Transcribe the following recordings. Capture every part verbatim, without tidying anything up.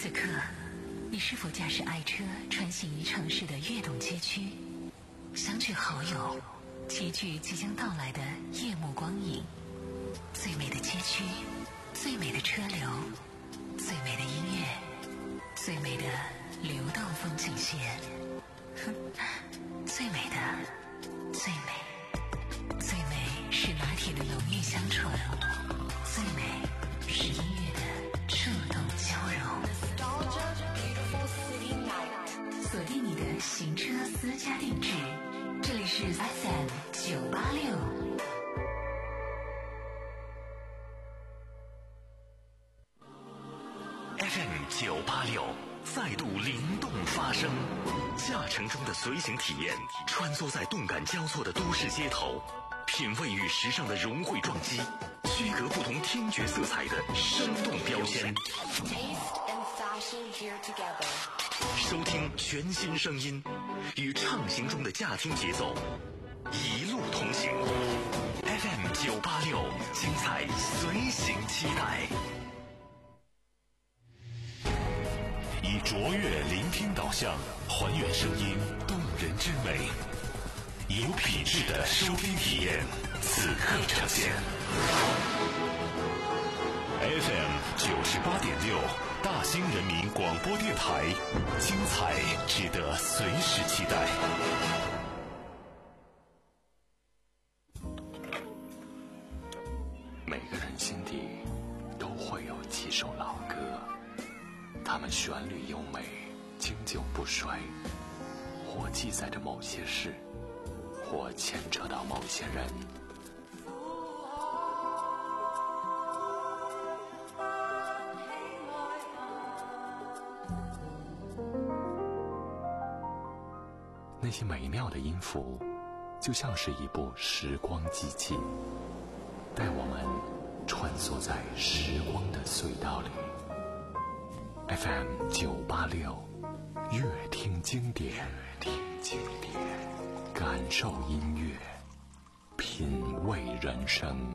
此刻，你是否驾驶爱车穿行于城市的跃动街区，相聚好友，齐聚即将到来的夜幕光影？最美的街区，最美的车流，最美的音乐，最美的流动风景线，哼，最美的，最美，最美是拿铁的浓郁香醇，最美是音乐的触动交融。锁定你的行车私家定制，这里是 F M 九八六。 F M 九八六再度灵动发声，驾乘中的随行体验，穿梭在动感交错的都市街头，品味与时尚的融汇撞击，区隔不同听觉色彩的生动标签。收听全新声音，与畅行中的驾听节奏一路同行。F M 九八六，精彩随行期待。以卓越聆听导向，还原声音动人之美，有品质的收听体验，此刻呈现。F M 九十八点六，大兴人民广播电台，精彩值得随时期待。每个人心底都会有几首老歌，它们旋律优美，经久不衰，或记载着某些事，或牵扯到某些人。那些美妙的音符，就像是一部时光机器，带我们穿梭在时光的隧道里。F M 九八六，乐听经典，乐听经典，感受音乐，品味人生。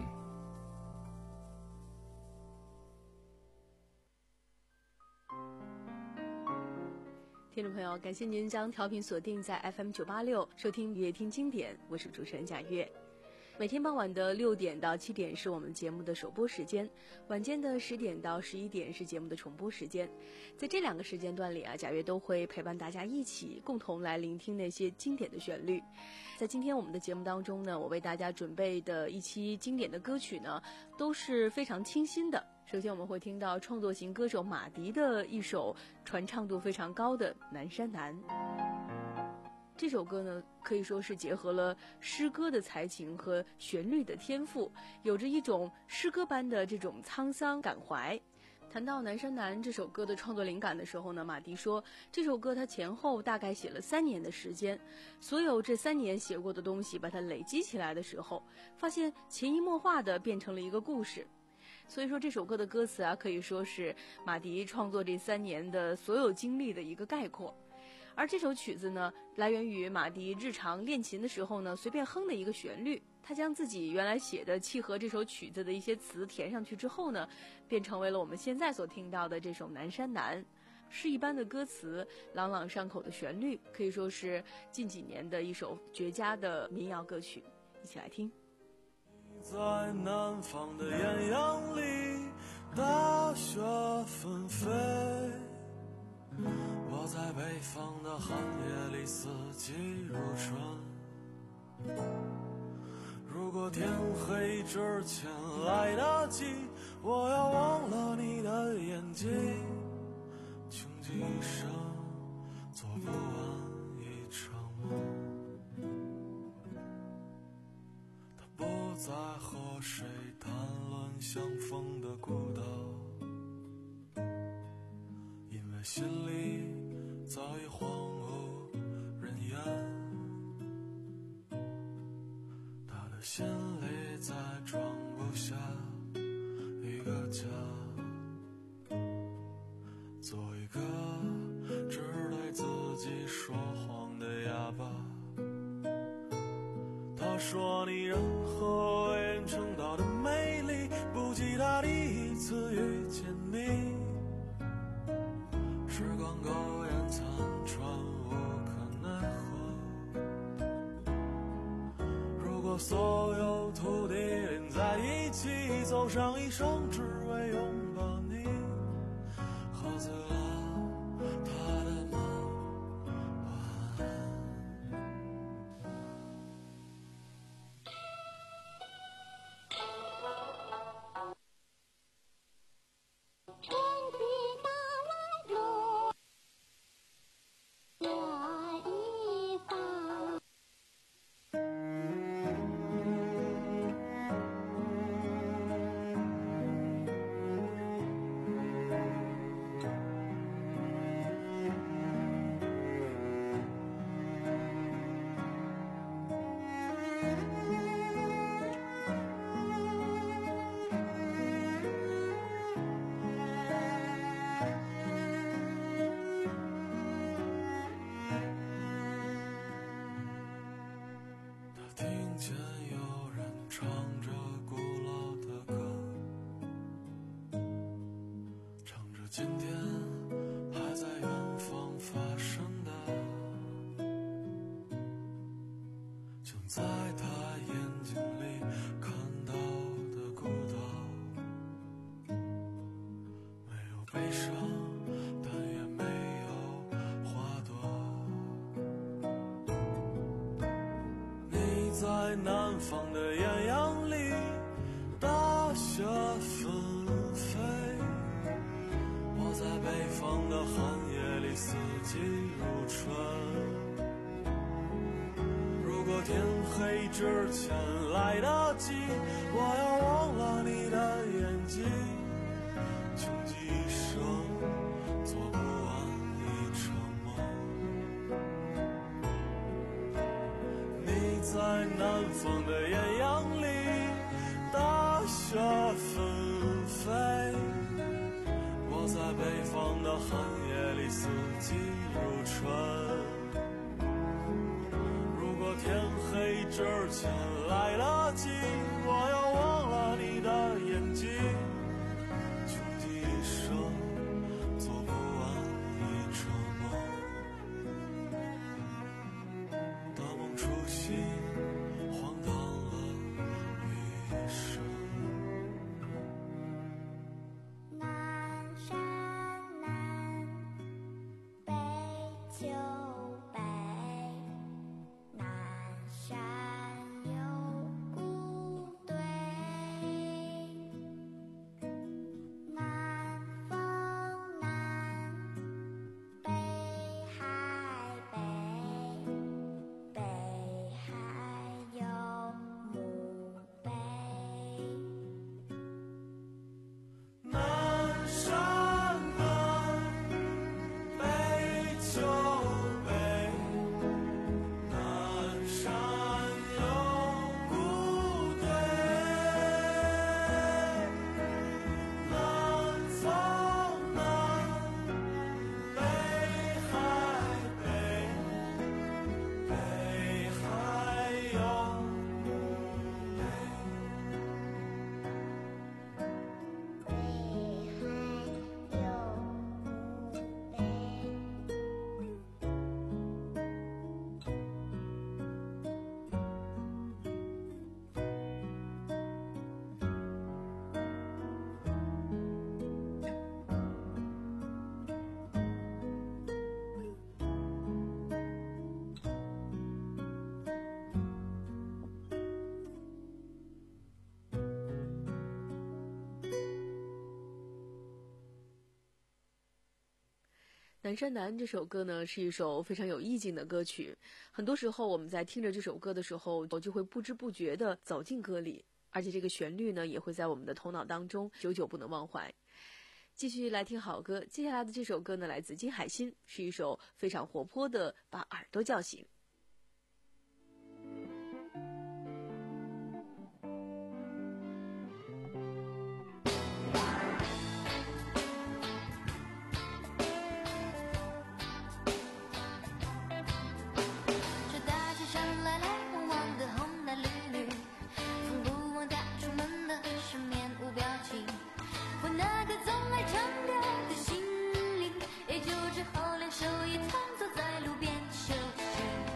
听众朋友，感谢您将调频锁定在 F M 九八六，收听乐听经典，我是主持人贾月。每天傍晚的六点到七点是我们节目的首播时间，晚间的十点到十一点是节目的重播时间。在这两个时间段里啊，贾月都会陪伴大家一起共同来聆听那些经典的旋律。在今天我们的节目当中呢，我为大家准备的一期经典的歌曲呢，都是非常清新的。首先我们会听到创作型歌手马迪的一首传唱度非常高的《南山南》。这首歌呢，可以说是结合了诗歌的才情和旋律的天赋，有着一种诗歌般的这种沧桑感怀。谈到《南山南》这首歌的创作灵感的时候呢，马迪说这首歌他前后大概写了三年的时间，所有这三年写过的东西把它累积起来的时候，发现潜移默化的变成了一个故事。所以说这首歌的歌词啊，可以说是马迪创作这三年的所有经历的一个概括。而这首曲子呢，来源于马迪日常练琴的时候呢，随便哼的一个旋律。他将自己原来写的契合这首曲子的一些词填上去之后呢，便成为了我们现在所听到的这首《南山南》。诗一般的歌词，朗朗上口的旋律，可以说是近几年的一首绝佳的民谣歌曲。一起来听。 在南方的艳阳里，大雪纷飞，我在北方的寒夜里，四季如春。如果天黑之前来得及，我要忘了你的眼睛，穷极一生做不完一场梦。他不再和谁谈论相逢的孤岛，因为心里早已荒无人烟。他的心里再装不下一个家，做一个只对自己说谎的哑巴。他说你任何为人称道的美丽，不及他第一次遇见你。 和所有土地连在一起，走上一生只为拥抱你。喝醉了他的梦，晚安。 天气大外落，我一方。 听见有人唱着古老的歌，唱着今天还在远方发生的，像在他眼睛里看到的孤岛，没有悲伤，但也没有花朵。你在南方的艳阳里，大雪纷飞，我在北方的寒夜里，四季如春。如果天黑之前来得及，我要忘了你的眼睛，穷极一生做不完一场梦。你在南方的艳阳里，大雪纷飞，我在北方的寒夜里，四季如春。如果天黑之前来得及，我要忘了你的眼睛，穷极一生做不完一场梦。大梦初醒，荒唐了一生。 南山南，北秋北，南山有古堆，南风南，北海北，北海有墓碑。 南山南，北秋北，南山有古堆，南风南，北海北，北海有墓碑。 北海有墓碑。 南山南这首歌呢，是一首非常有意境的歌曲。很多时候我们在听着这首歌的时候，我就会不知不觉地走进歌里，而且这个旋律呢，也会在我们的头脑当中久久不能忘怀。继续来听好歌，接下来的这首歌呢，来自金海心，是一首非常活泼的把耳朵叫醒。 这大街上来来往往的红男绿女，从不忘带出门的是面无表情。我那个总爱唱歌的心灵，也就只好两手一摊坐在路边休息。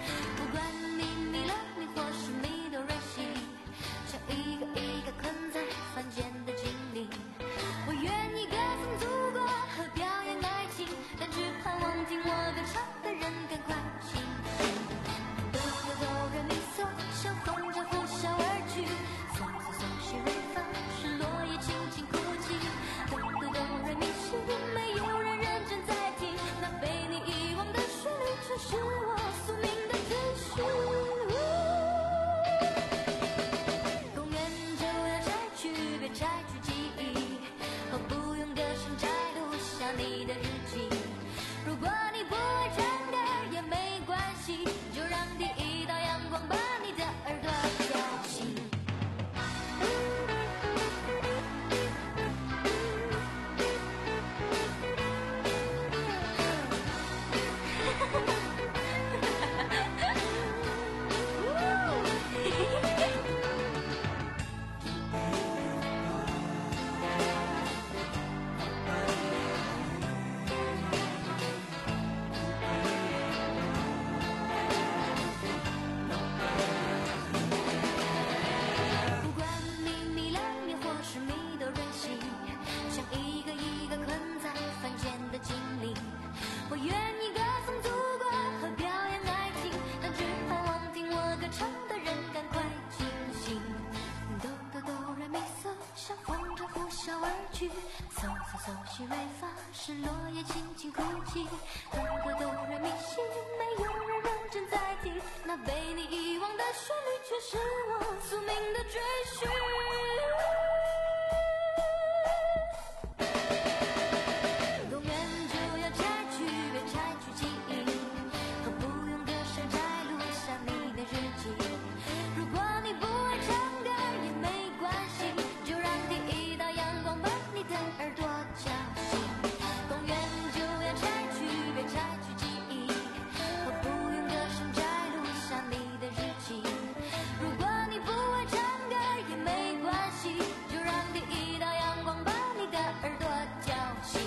去，嗦嗦嗦西瑞发，是落叶轻轻哭泣，歌歌哆来咪西，没有人认真在听，那被你遗忘的旋律却是我宿命的追寻。公园就要拆去，别拆去记忆，可不用割舍摘录下你的日记。如果你不爱唱歌也没关系，就让第一道阳光把你的耳朵叫醒。公园就要拆去，别拆去记忆，可不用歌声摘录下你的日记。如果你不爱唱歌也没关系，就让第一道阳光把你的耳朵叫醒。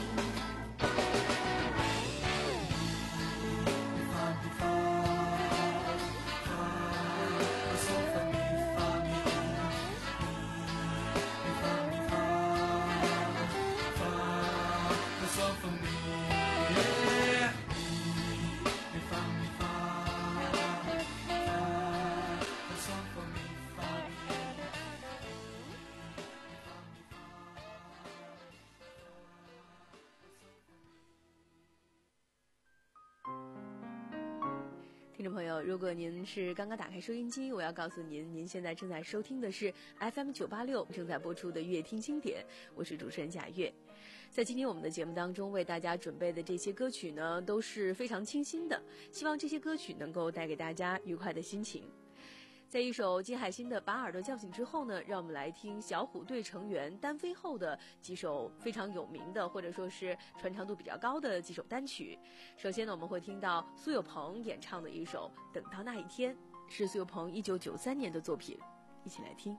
听众朋友，如果您是刚刚打开收音机，我要告诉您，您现在正在收听的是 F M 九八六正在播出的乐听经典，我是主持人贾月。在今天我们的节目当中，为大家准备的这些歌曲呢，都是非常清新的，希望这些歌曲能够带给大家愉快的心情。在一首金海心的《把耳朵叫醒》之后呢，让我们来听小虎队成员单飞后的几首非常有名的，或者说是传唱度比较高的几首单曲。首先呢，我们会听到苏有朋演唱的一首《等到那一天》，是苏有朋一九九三年的作品，一起来听。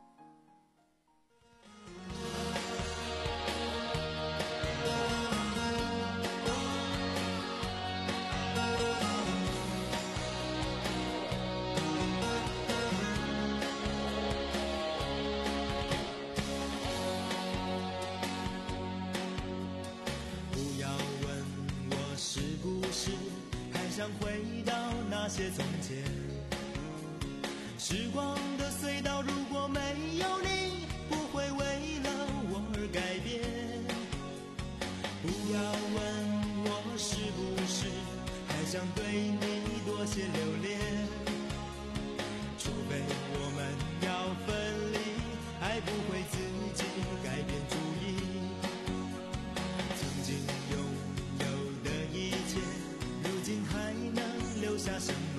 想回到那些从前，时光的隧道，如果没有你，不会为了我而改变。不要问我是不是还想对你多些留恋，除非我们要分离，还不会自己改变主意。曾经拥有的一切，如今还能留下什么？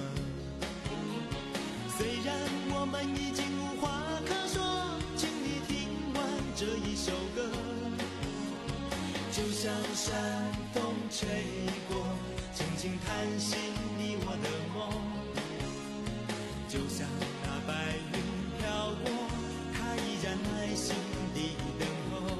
虽然我们已经无话可说，请你听完这一首歌，就像山风吹过，轻轻弹醒你我的梦，就像那白云飘过，它依然耐心地等候。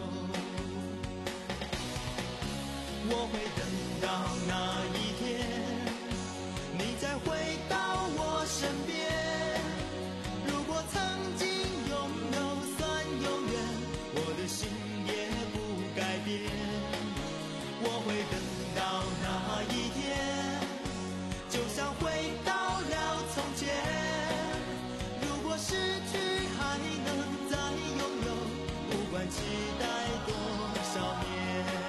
我会等到那一天，你再回到我身边。如果曾经拥有算永远，我的心也不改变。我会等到那一天，就像回到了从前。如果失去还能再拥有，不管期待多少年。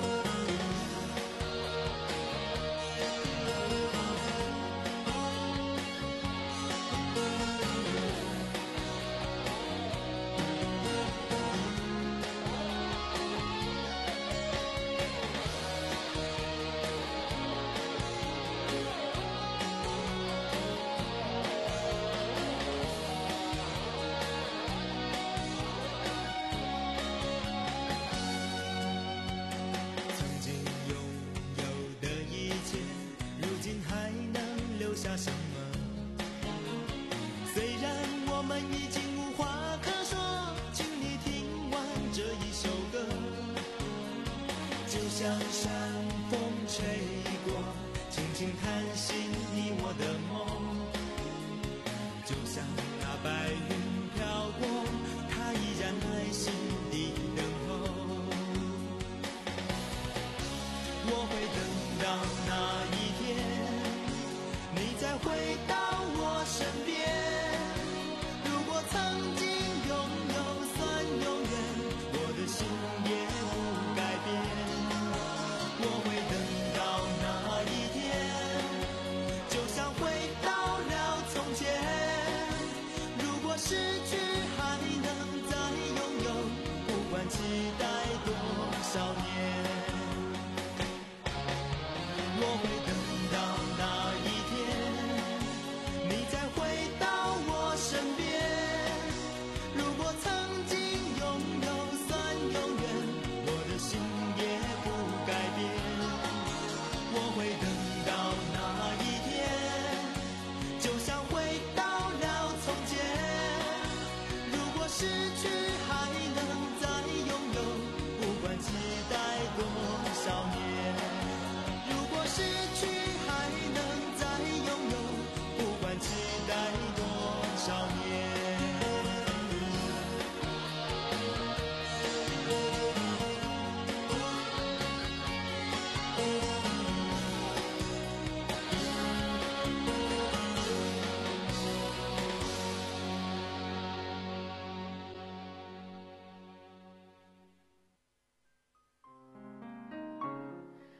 下什么？虽然我们已经无话可说，请你听完这一首歌，就像山风吹过，轻轻弹醒你我的梦，就像那白云飘过，它依然耐心地等候。我会等到那一天，你再回到我身边。如果曾经拥有算永远，我的心也不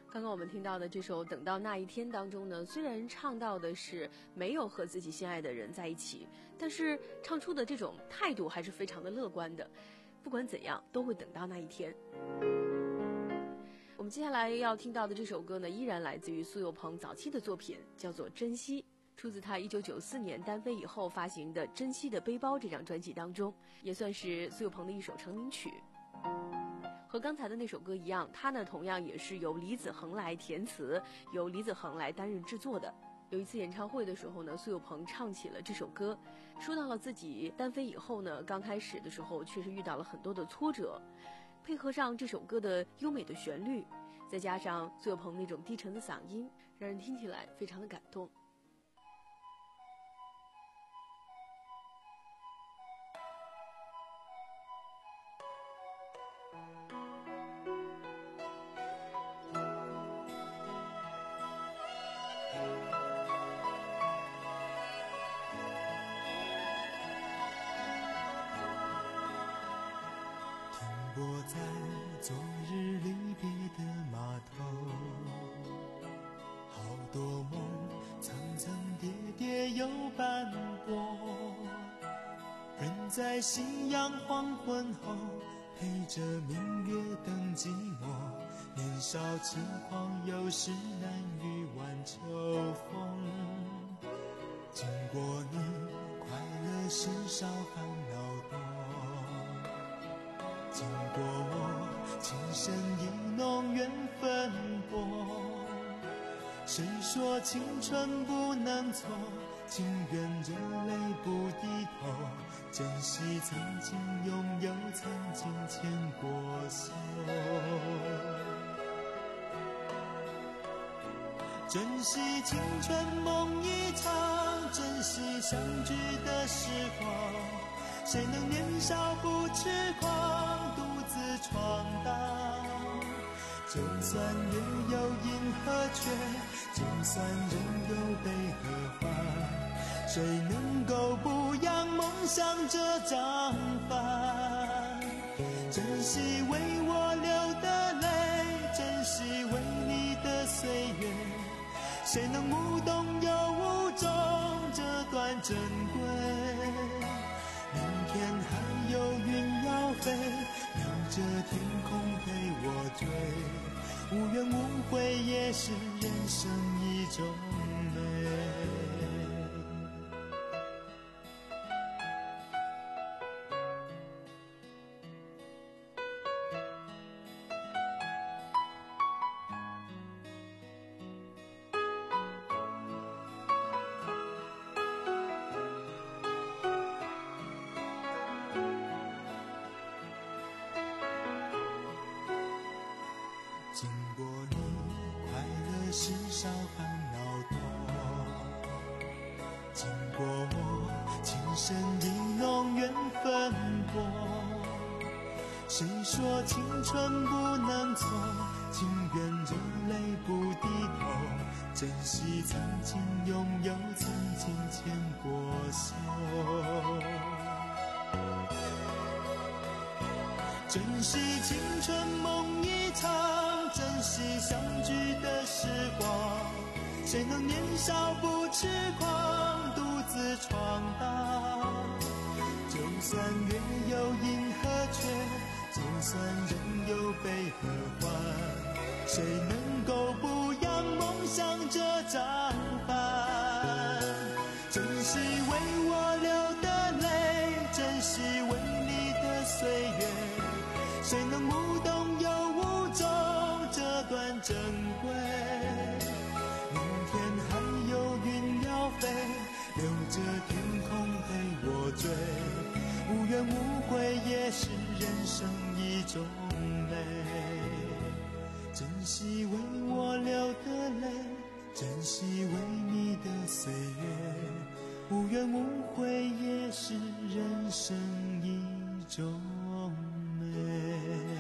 刚刚我们听到的这首《等到那一天》当中呢，虽然唱到的是没有和自己心爱的人在一起，但是唱出的这种态度还是非常的乐观的，不管怎样都会等到那一天。我们接下来要听到的这首歌呢，依然来自于苏有朋早期的作品，叫做《珍惜》，出自他一九九四年单飞以后发行的《珍惜的背包》这张专辑当中，也算是苏有朋的一首成名曲。和刚才的那首歌一样，它呢同样也是由李子恒来填词，由李子恒来担任制作的。有一次演唱会的时候呢，苏有朋唱起了这首歌，说到了自己单飞以后呢，刚开始的时候确实遇到了很多的挫折，配合上这首歌的优美的旋律，再加上苏有朋那种低沉的嗓音，让人听起来非常的感动。 泊在昨日离别的码头，好多梦层层叠叠又斑驳，人在夕阳黄昏后陪着明月等寂寞，年少轻狂有时难御晚秋风，经过你快乐时少烦恼多，经过我情深意浓缘分薄，谁说青春不能错，情愿热泪不低头，珍惜曾经拥有，曾经牵过手，珍惜青春梦一场，珍惜相聚的时光，谁能年少不痴狂，独自闯荡？就算月有阴和缺，就算人有悲和欢，谁能够不扬梦想这张帆？珍惜为我流的泪，珍惜为你的岁月，谁能无动又无衷这段珍贵？明天还有云要飞，留着天空陪我追，无怨无悔也是人生一种美。经过你快乐时少烦恼多，经过我情深意浓缘分薄，谁说青春不能错，情愿热泪不低头，珍惜曾经拥有，曾经牵过手，珍惜青春梦一场，珍惜相聚的时光，谁能年少不痴狂，独自闯荡？就算月有阴和缺，就算人有悲和欢，谁能够不扬梦想这张帆？珍惜为我流的泪，珍惜为你的岁月，谁能无动又无衷这段珍贵？明天还有云要飞，留着天空陪我追，无怨无悔也是人生一种美。珍惜为我流的泪，珍惜为你的岁月，无怨无悔也是人生一种美。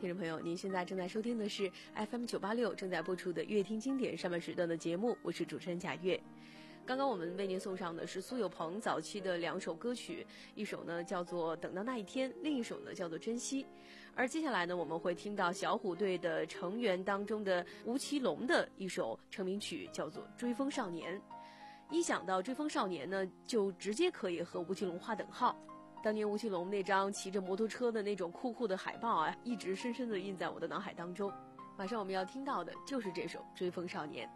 听众朋友，您现在正在收听的是 F M 九八六正在播出的乐听经典上半时段的节目，我是主持人贾月。刚刚我们为您送上的是苏有朋早期的两首歌曲，一首呢叫做《等到那一天》，另一首呢叫做《珍惜》。而接下来呢，我们会听到小虎队的成员当中的吴奇隆的一首成名曲，叫做《追风少年》。一想到《追风少年》呢，就直接可以和吴奇隆划等号。当年吴奇隆那张骑着摩托车的那种酷酷的海报啊，一直深深地印在我的脑海当中。马上我们要听到的就是这首《追风少年》。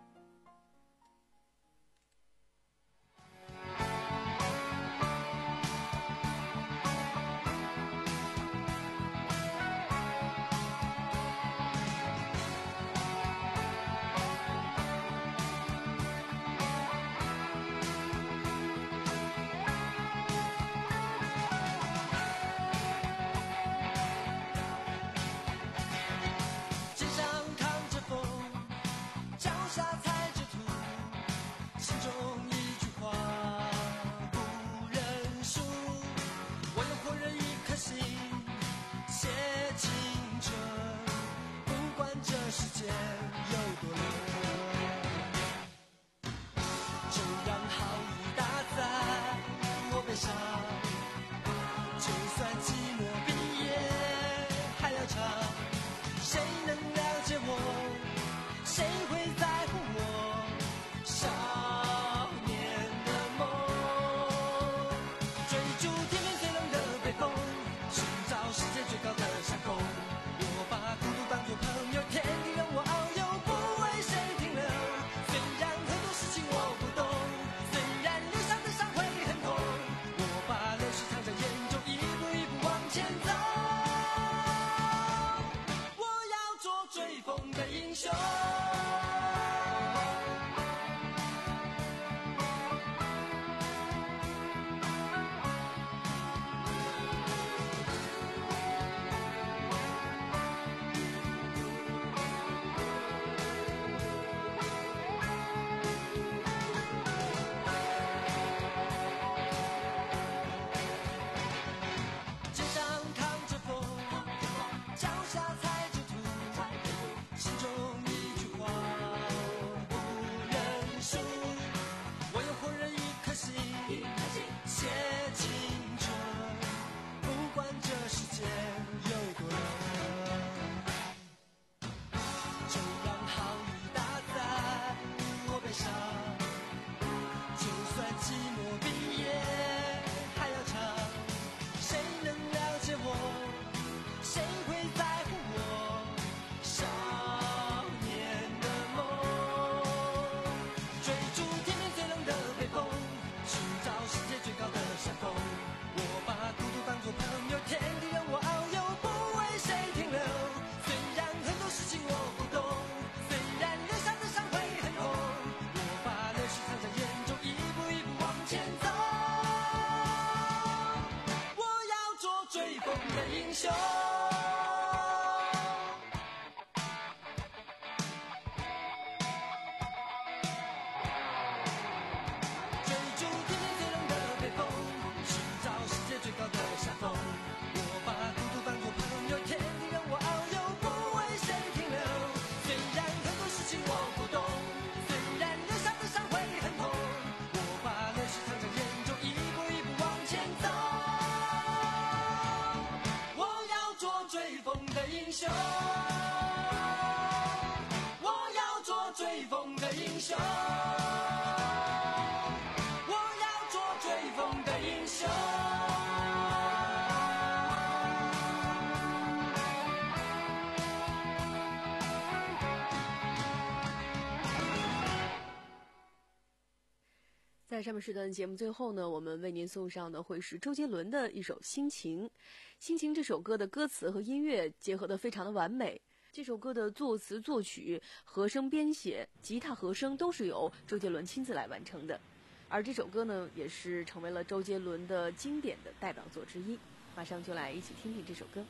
在上面时段节目最后呢，我们为您送上的会是周杰伦的一首《心情》。《心情》这首歌的歌词和音乐结合得非常的完美。这首歌的作词、作曲、和声编写、吉他和声都是由周杰伦亲自来完成的。而这首歌呢，也是成为了周杰伦的经典的代表作之一。马上就来一起听听这首歌。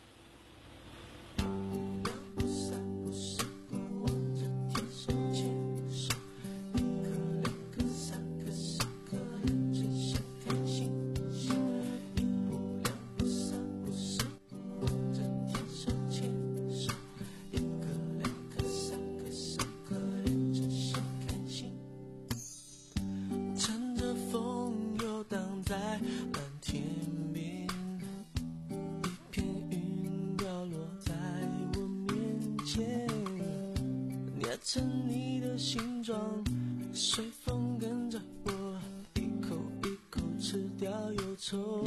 手蓝天边，一片云掉落在我面前，捏成你的形状，随风跟着我，一口一口吃掉忧愁。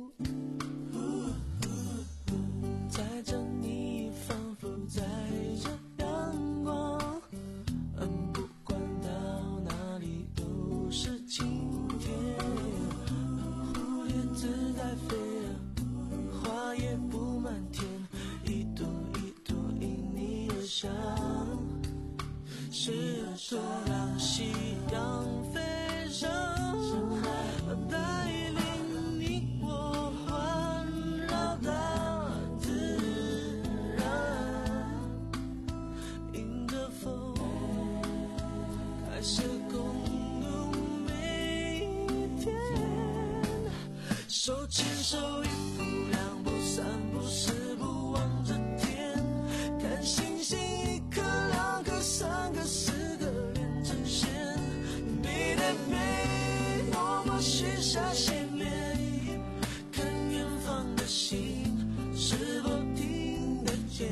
载着你仿佛载着阳光，嗯，不管到哪里都是晴天。蝴蝶自在飞，花也布满天，一朵一朵因你而香。是说让夕阳飞上，带领你我环绕大自然，迎着风开始共度每一天，手牵手一步两步三步四步望着天，看星星一颗两颗三个四个连成线，美的美默默许下心愿，看远方的心是否听得见，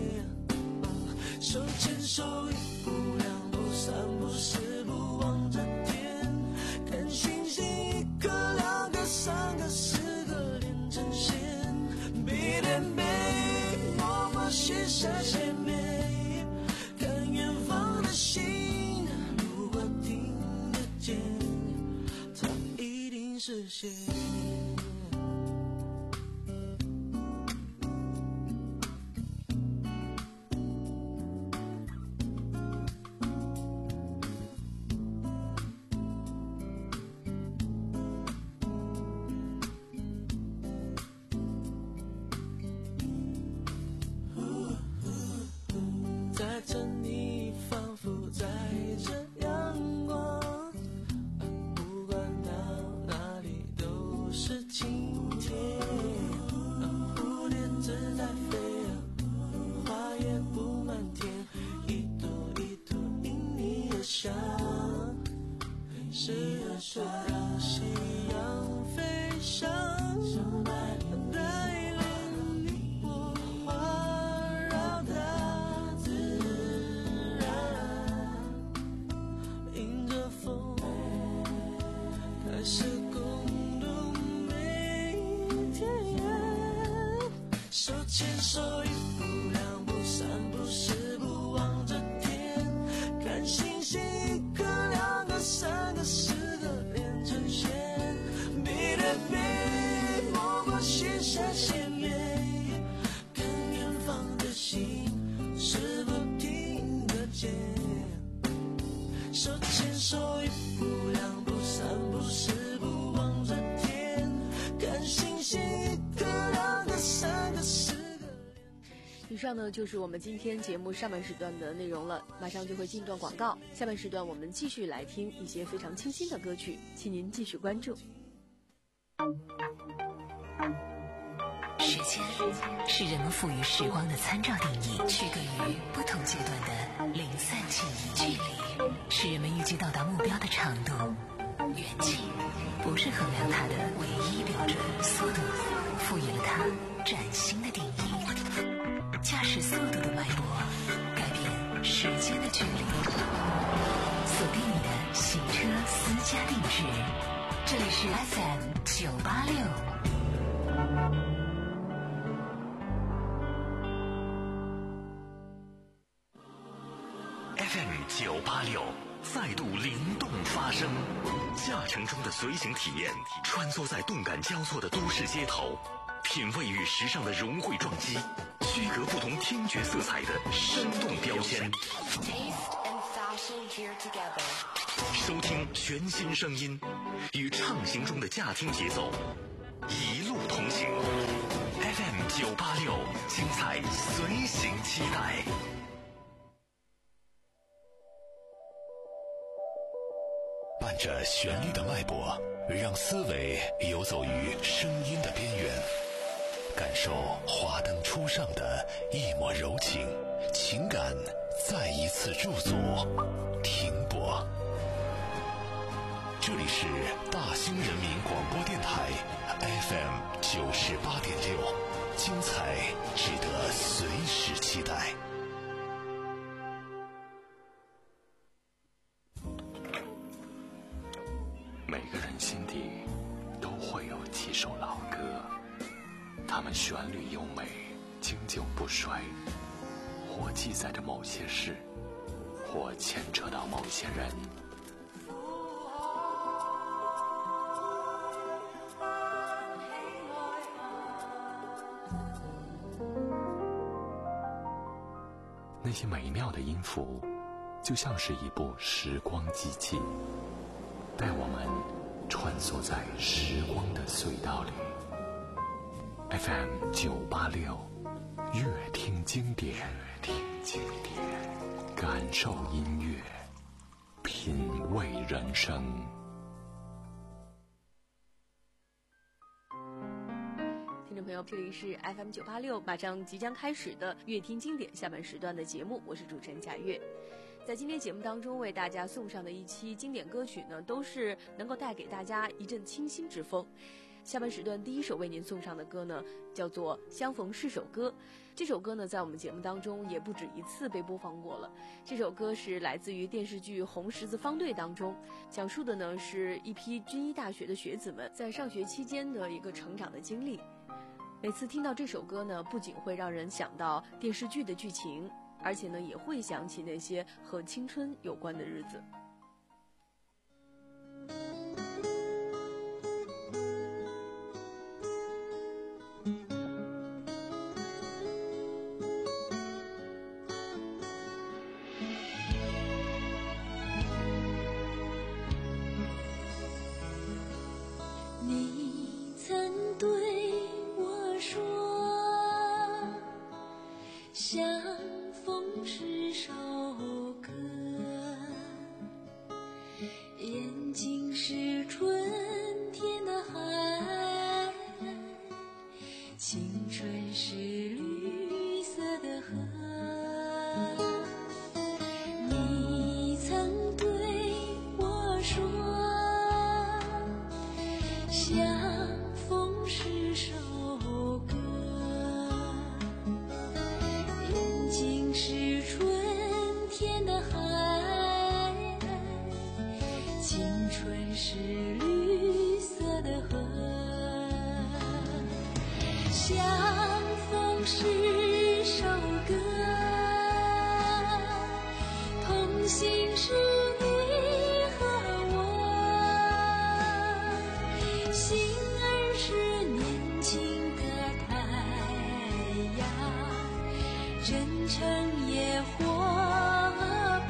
手牵手一步两步三步四步望着天，看星星一颗两颗三个四个连成线，美的美默默许下心愿，看远方的心如果听得见，它一定实现。载着你仿佛载着阳光，不管到哪里都是晴天。蝴蝶自在飞，花也布满天，一朵一朵因你而香。是说让夕阳飞上，带领你我环绕大自然，迎着风开始共度每一天，手牵手一步两步三步四步望着天，看星星一颗两个三个四个连成线，美的美默默许下心愿，看远方的心是否听得见，手牵手一步两步三步四步望着天，看星星一颗两个三个四个。 以上呢就是我们今天节目上半时段的内容了，马上就会进段广告，下半时段我们继续来听一些非常清新的歌曲，请您继续关注。 时间是人们赋予时光的参照定义，区隔于不同阶段的零散记忆距离，是人们预计到达目标的长度。远近不是衡量它的唯一标准，速度赋予了它崭新的定义。驾驶速度的脉搏，改变时间的距离。锁定你的行车私家定制，这里是 F M 九八六。 F M 九八六再度灵动发声，驾乘中的随行体验，穿梭在动感交错的都市街头，品味与时尚的融汇撞击，区隔不同听觉色彩的生动标签。收听全新声音，与畅行中的驾听节奏，一路同行。F M 九八六，精彩随行期待。伴着旋律的脉搏，让思维游走于声音的边缘，感受华灯初上的一抹柔情，情感再一次驻足停泊。这这里是大兴人民广播电台 F M 九十八点六，精彩值得随时期待。 每个人心底都会有几首老歌，它们旋律优美，经久不衰，或记载着某些事，或牵扯到某些人。那些美妙的音符，就像是一部时光机器，带我们穿梭在时光的隧道里。F M 九八六，乐听经典，乐听经典，感受音乐，品味人生。 听众朋友，这里是 F M 九八六，马上即将开始的乐听经典下半时段的节目，我是主持人贾月。在今天节目当中为大家送上的一期经典歌曲呢，都是能够带给大家一阵清新之风。下半时段第一首为您送上的歌呢，叫做《相逢是首歌》。这首歌呢，在我们节目当中也不止一次被播放过了。这首歌是来自于电视剧《红十字方队》当中，讲述的呢是一批军医大学的学子们在上学期间的一个成长的经历。每次听到这首歌呢，不仅会让人想到电视剧的剧情，而且呢，也会想起那些和青春有关的日子。 你曾对我说，相逢是首歌，眼睛是春天的海，青春是绿色的河。你曾对我说，相逢是首歌，眼睛是春天的海，青春是绿色的河。相逢是首歌，同行是你和我，心儿是年轻的太阳，真诚也活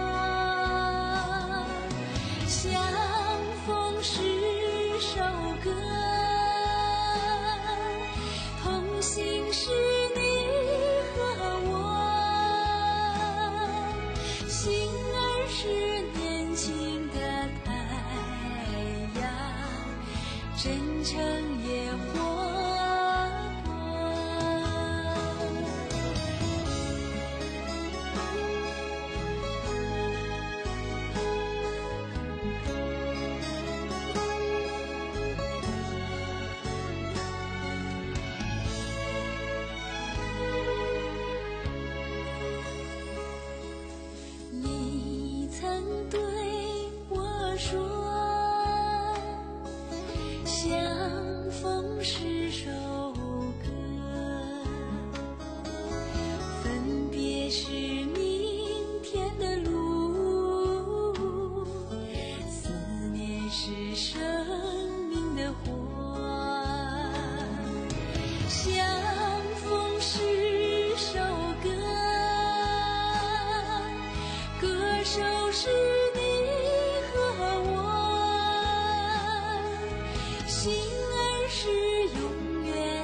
泼。相逢是首歌，同行是你和我，心儿是年轻的太阳，真诚也活泼。你曾对我说，相逢是首歌，分别是明天的路，思念是生命的火。相逢是首歌，歌手是你和我，心儿是永远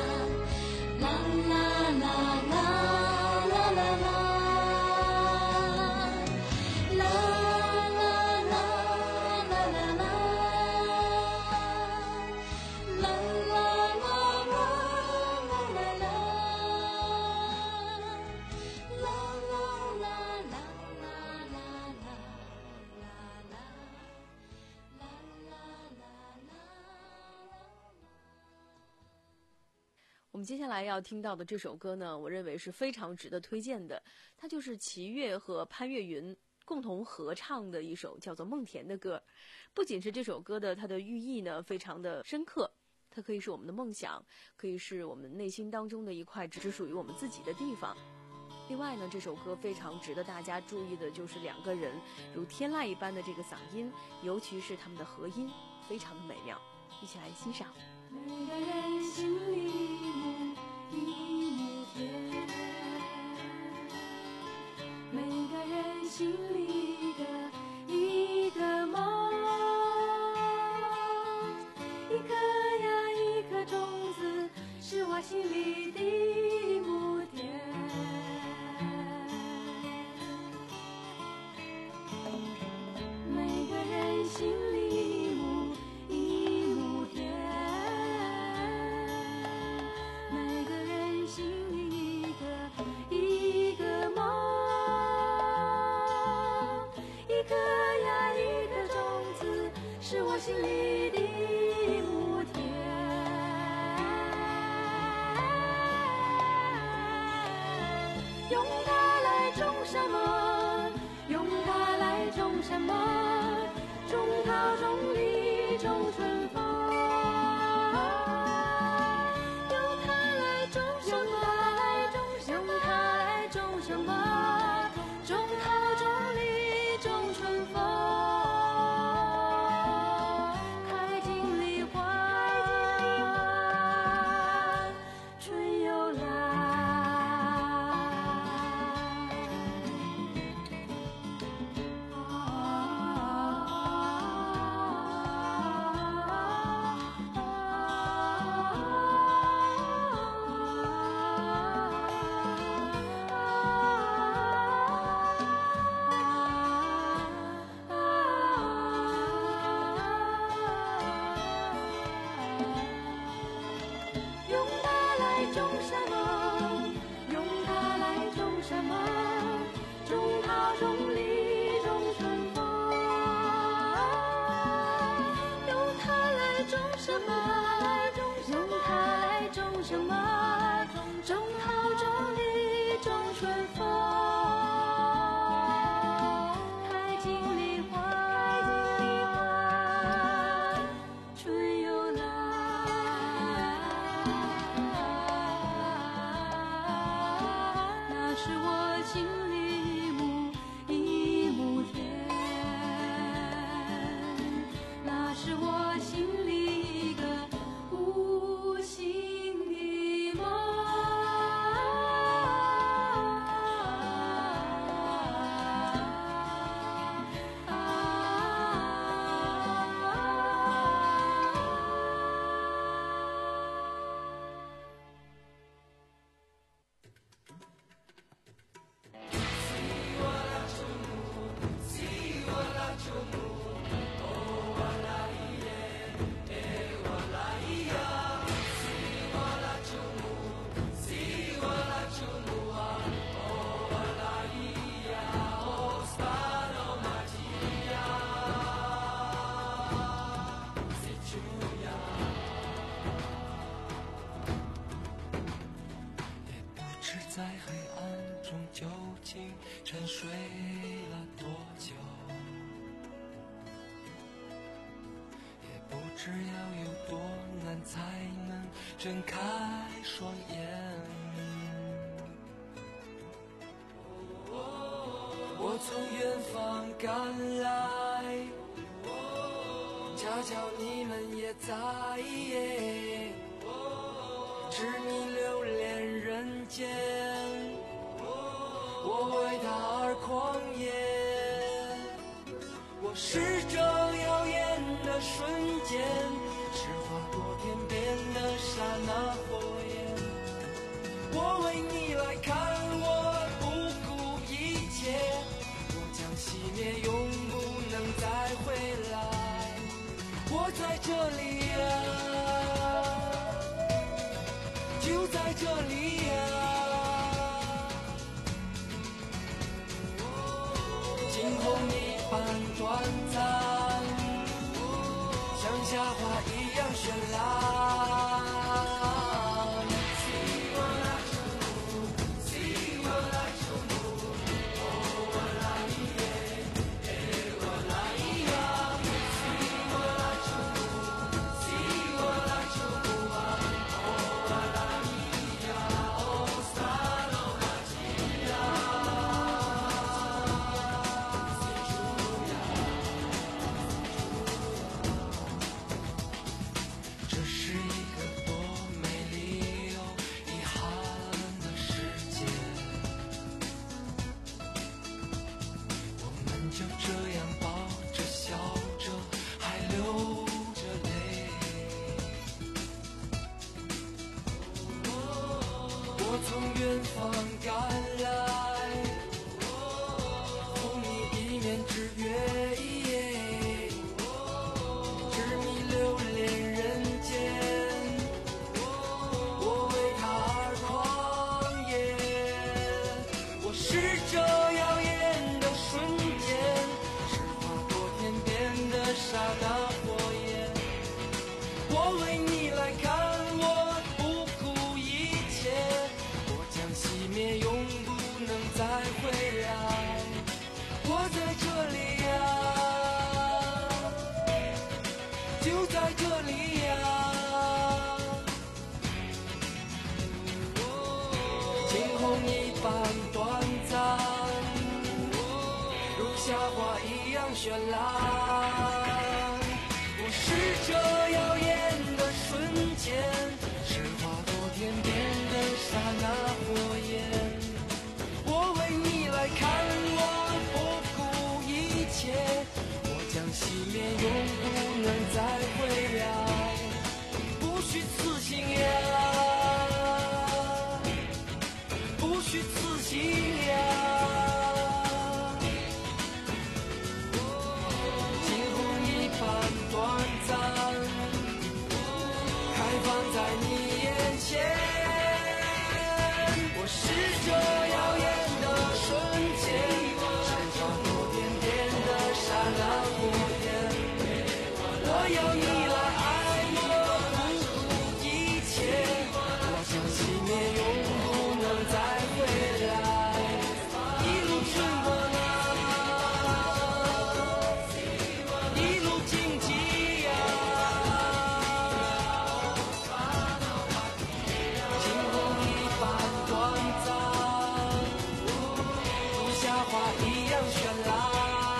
我们接下来要听到的这首歌呢，我认为是非常值得推荐的。它就是齐岳和潘越云共同合唱的一首叫做《梦田》的歌。不仅是这首歌的它的寓意呢非常的深刻，它可以是我们的梦想，可以是我们内心当中的一块只属于我们自己的地方。另外呢，这首歌非常值得大家注意的就是两个人如天籁一般的这个嗓音，尤其是他们的和音非常的美妙，一起来欣赏。 每个人心里一亩田，每个人心里的一个梦，一颗呀一颗种子是我心里的一亩田，每个人心里是我心里的一亩田，用它来种什么？用它来种什么？种桃种李种春风。用它来种什么？用它来种什么？种桃种李种春风。 沉睡了多久，也不知要有多难才能睁开双眼。我从远方赶来， 恰巧你们也在，执迷留恋人间，我为他而狂野。我是这耀眼的瞬间，是划过天边的刹那火焰。我为你来看，我不顾一切，我将熄灭，永不能再回来。我在这里啊，就在这里啊，惊鸿一般短暂，像夏花一样绚烂。我从远方赶来，同你一面之缘，执迷留恋人间，我为他而狂野。我是这耀眼的瞬间，是划过天边的刹那火焰。我为你来看，我不顾一切，熄灭，永不能再回来。我在这里啊，就在这里啊，惊鸿一般短暂，如夏花一样绚烂。我是这耀眼的瞬间，是划过天边的刹那火焰。我为你来看，我不顾一切，我将熄灭，永不能再回来。不虚此行呀，不虚此行呀，惊鸿一般短暂，开放在你眼前。我是这耀眼的瞬间，是划过天边的刹那火焰。我要你来爱我，不顾一切，我将熄灭，永不能再回来。一路春光啊，一路荆棘呀，惊鸿一般短暂，如夏花一样绚烂。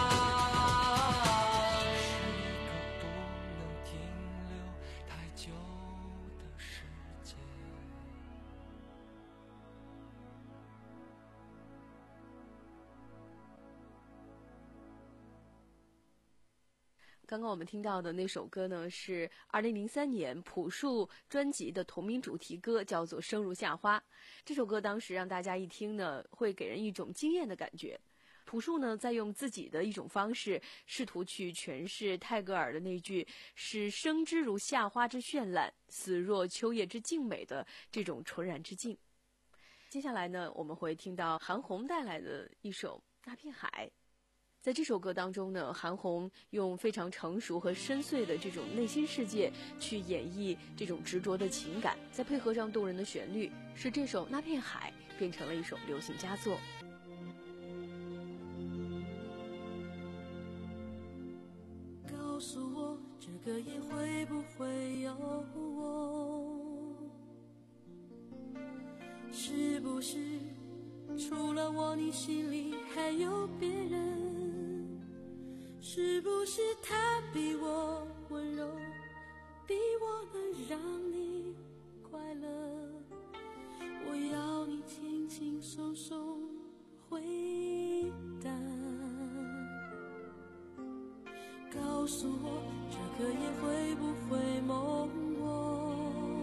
是一个不能停留太久的时间。 刚刚我们听到的那首歌呢，是二零零三年朴树专辑的同名主题歌，叫做《生如夏花》。这首歌当时让大家一听呢，会给人一种惊艳的感觉。朴树呢，在用自己的一种方式，试图去诠释泰戈尔的那句“使生之如夏花之绚烂，死若秋叶之静美”的这种纯然之境。接下来呢，我们会听到韩红带来的一首《那片海》。在这首歌当中呢，韩红用非常成熟和深邃的这种内心世界去演绎这种执着的情感，再配合上动人的旋律，使这首《那片海》变成了一首流行佳作。 告诉我，这个夜会不会有我？是不是除了我，你心里还有别人？ 是不是他比我温柔，比我能让你快乐？我要你轻轻松松回答，告诉我这个夜会不会梦我？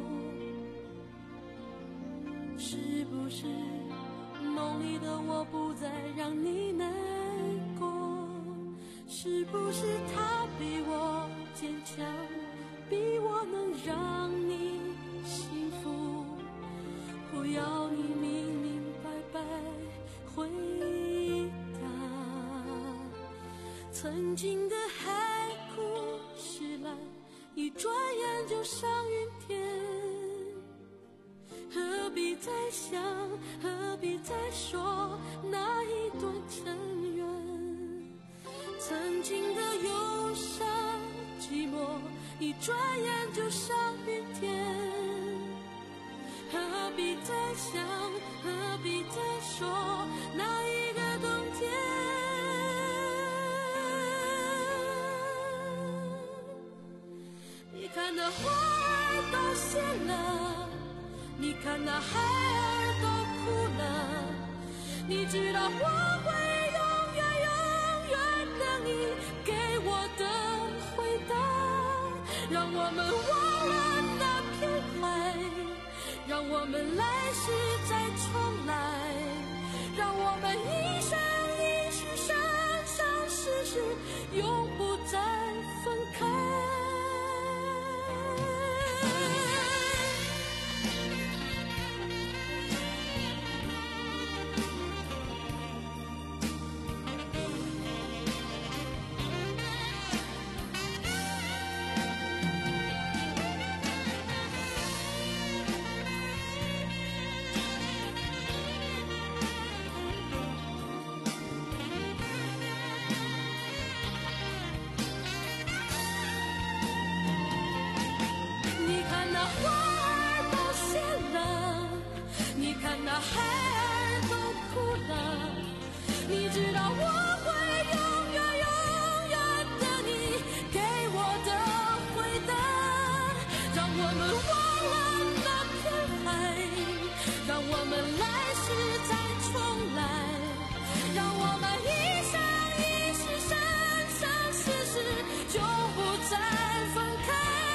是不是梦里的我不再让你难过？是不是他比我坚强，比我能让你幸福？我要你明明白白回答。曾经的海枯石烂，一转眼就上云天。何必再想，何必再说那一段尘缘？曾经的忧伤寂寞，一转眼就上云天。何必再想，何必再说那一个冬天？你看那花儿都谢了，你看那孩儿都哭了，你知道我会永远永远等你给我的回答。让我们忘了那片海，让我们来世再重来，让我们一生一世生生世世永不再分开。孩儿都哭了，你知道我会永远永远等你给我的回答。让我们忘了那片海，让我们来世再重来，让我们一生一世生生世世永不再分开。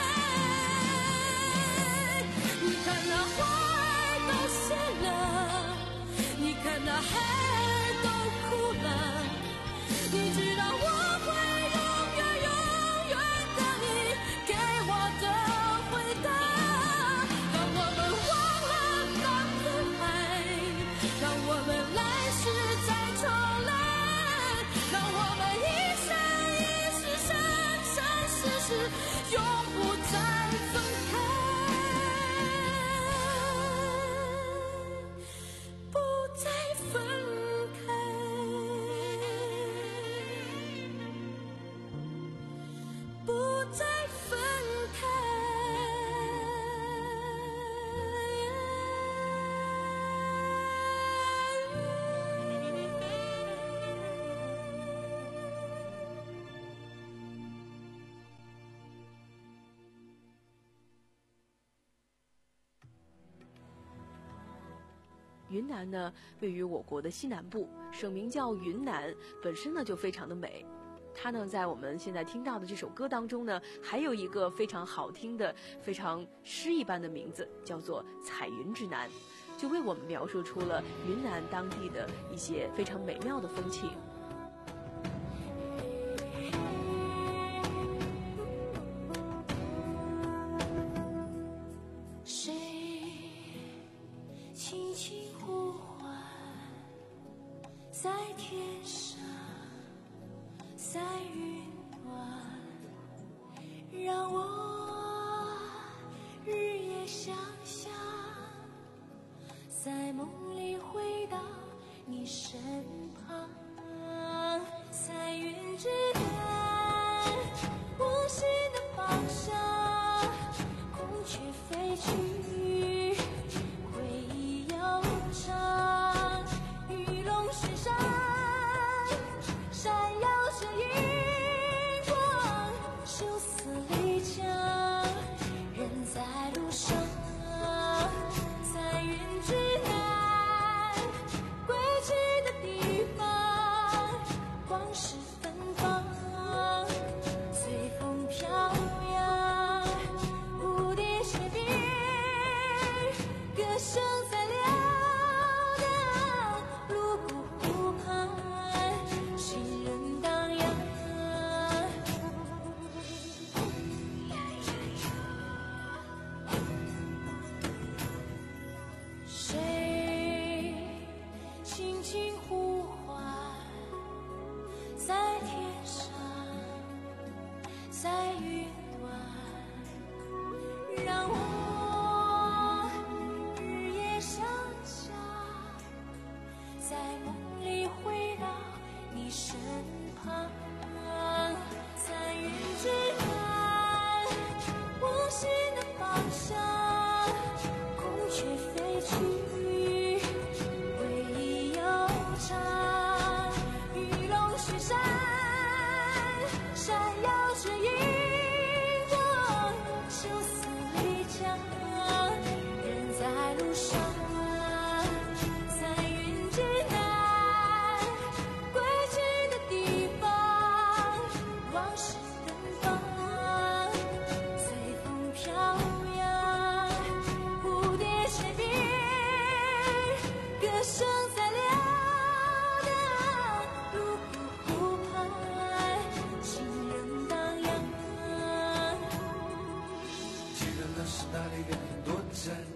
你看那花儿都谢了，你看那孩儿都哭了，你知道我会永远永远等你给我的回答。让我们忘了那片海，让我们来世再重来，让我们一生一世生生世世永不再分开。 云南呢，位于我国的西南部，省名叫云南，本身呢就非常的美。它呢，在我们现在听到的这首歌当中呢，还有一个非常好听的、非常诗一般的名字，叫做《彩云之南》，就为我们描述出了云南当地的一些非常美妙的风情。 在天上，在云端，让我日夜想象，在梦里回到你身旁。彩云之南，无心的方向，孔雀飞去，回忆悠长。玉龙雪山，闪耀着银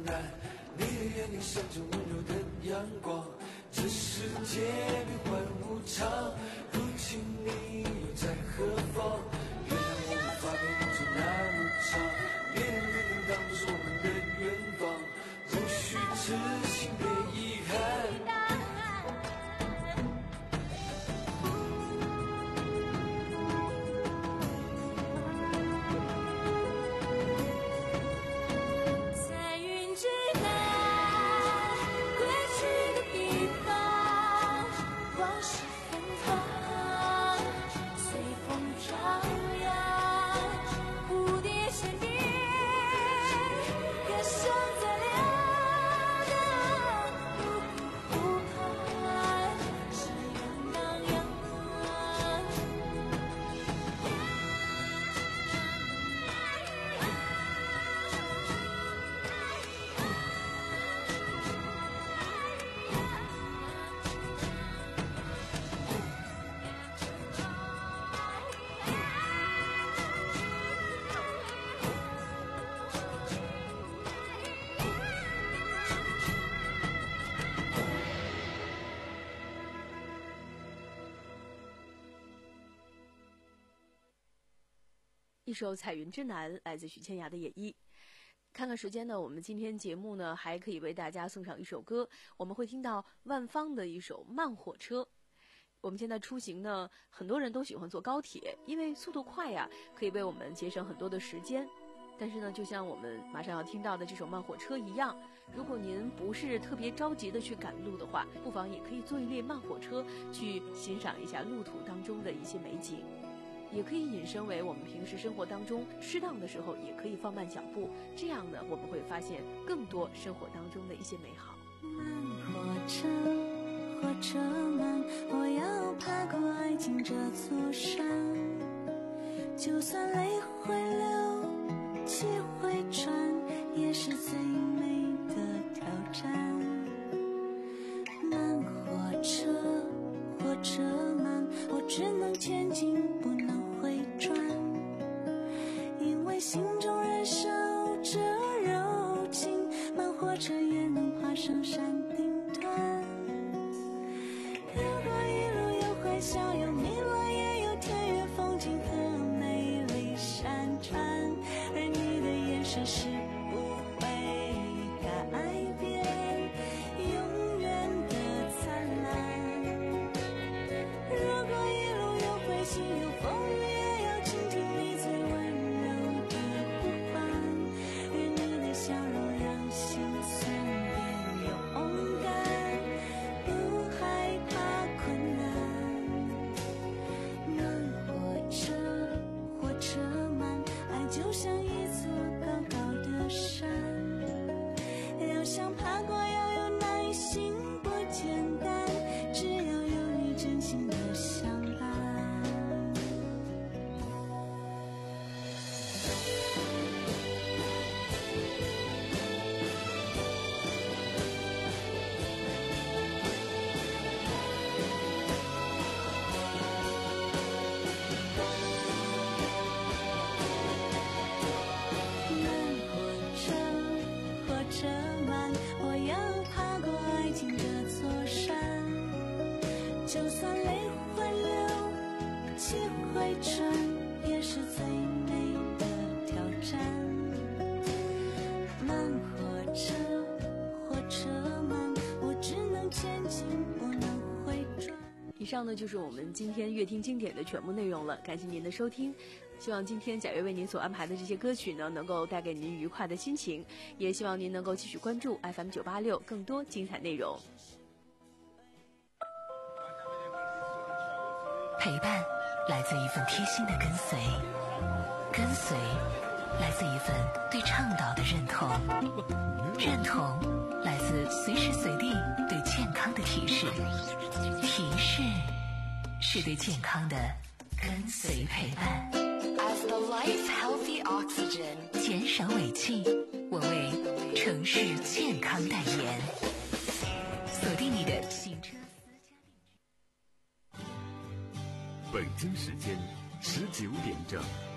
然，你的眼里闪着温柔的阳光。这世界变幻无常，如今你又在何方？月亮无法被梦成那么长，别人的能当作是我们的远方，不需痴心别遗憾。 一首《彩云之南》来自许千雅的演绎。看看时间呢，我们今天节目呢还可以为大家送上一首歌，我们会听到万芳的一首《慢火车》。我们现在出行呢，很多人都喜欢坐高铁，因为速度快呀，可以为我们节省很多的时间。但是呢，就像我们马上要听到的这首《慢火车》一样，如果您不是特别着急的去赶路的话，不妨也可以坐一列慢火车，去欣赏一下路途当中的一些美景。也可以引申为我们平时生活当中适当的时候也可以放慢脚步，这样呢我们会发现更多生活当中的一些美好。 慢火车，火车慢，我要爬过爱情这座山，就算泪会流，气会喘，也是最美的挑战。慢火车，火车慢，我只能前进不能回转，因为心中燃烧着柔情，慢火车也能爬上山顶端。如果一路有欢笑有迷乱，也有田园风景和美丽山川，而你的眼神是不会改变永远的灿烂。如果一路有灰心有风雨，也要倾听你最温柔的呼唤，愿你的笑容让心酸变勇敢，不害怕困难。慢火车，火车慢，爱就像一座高高的山，要想爬过要有耐心，不简单，只要有你真心的相伴。慢火车，火车慢，我要爬过爱情这座山，就算泪会流，气会喘，也是最美的挑战。慢火车，火车慢，我只能前进不能回转。 以上呢就是我们今天乐听经典的全部内容了，感谢您的收听。希望今天贾月为您所安排的这些歌曲呢，能够带给您愉快的心情，也希望您能够继续关注 F M 九八六更多精彩内容。 陪伴来自一份贴心的跟随，跟随来自一份对倡导的认同，认同来自随时随地对健康的提示，提示是对健康的跟随陪伴。As the life healthy oxygen， 减少尾气，我为城市健康代言。锁定你的新车私家定制。 北京时间十九点整。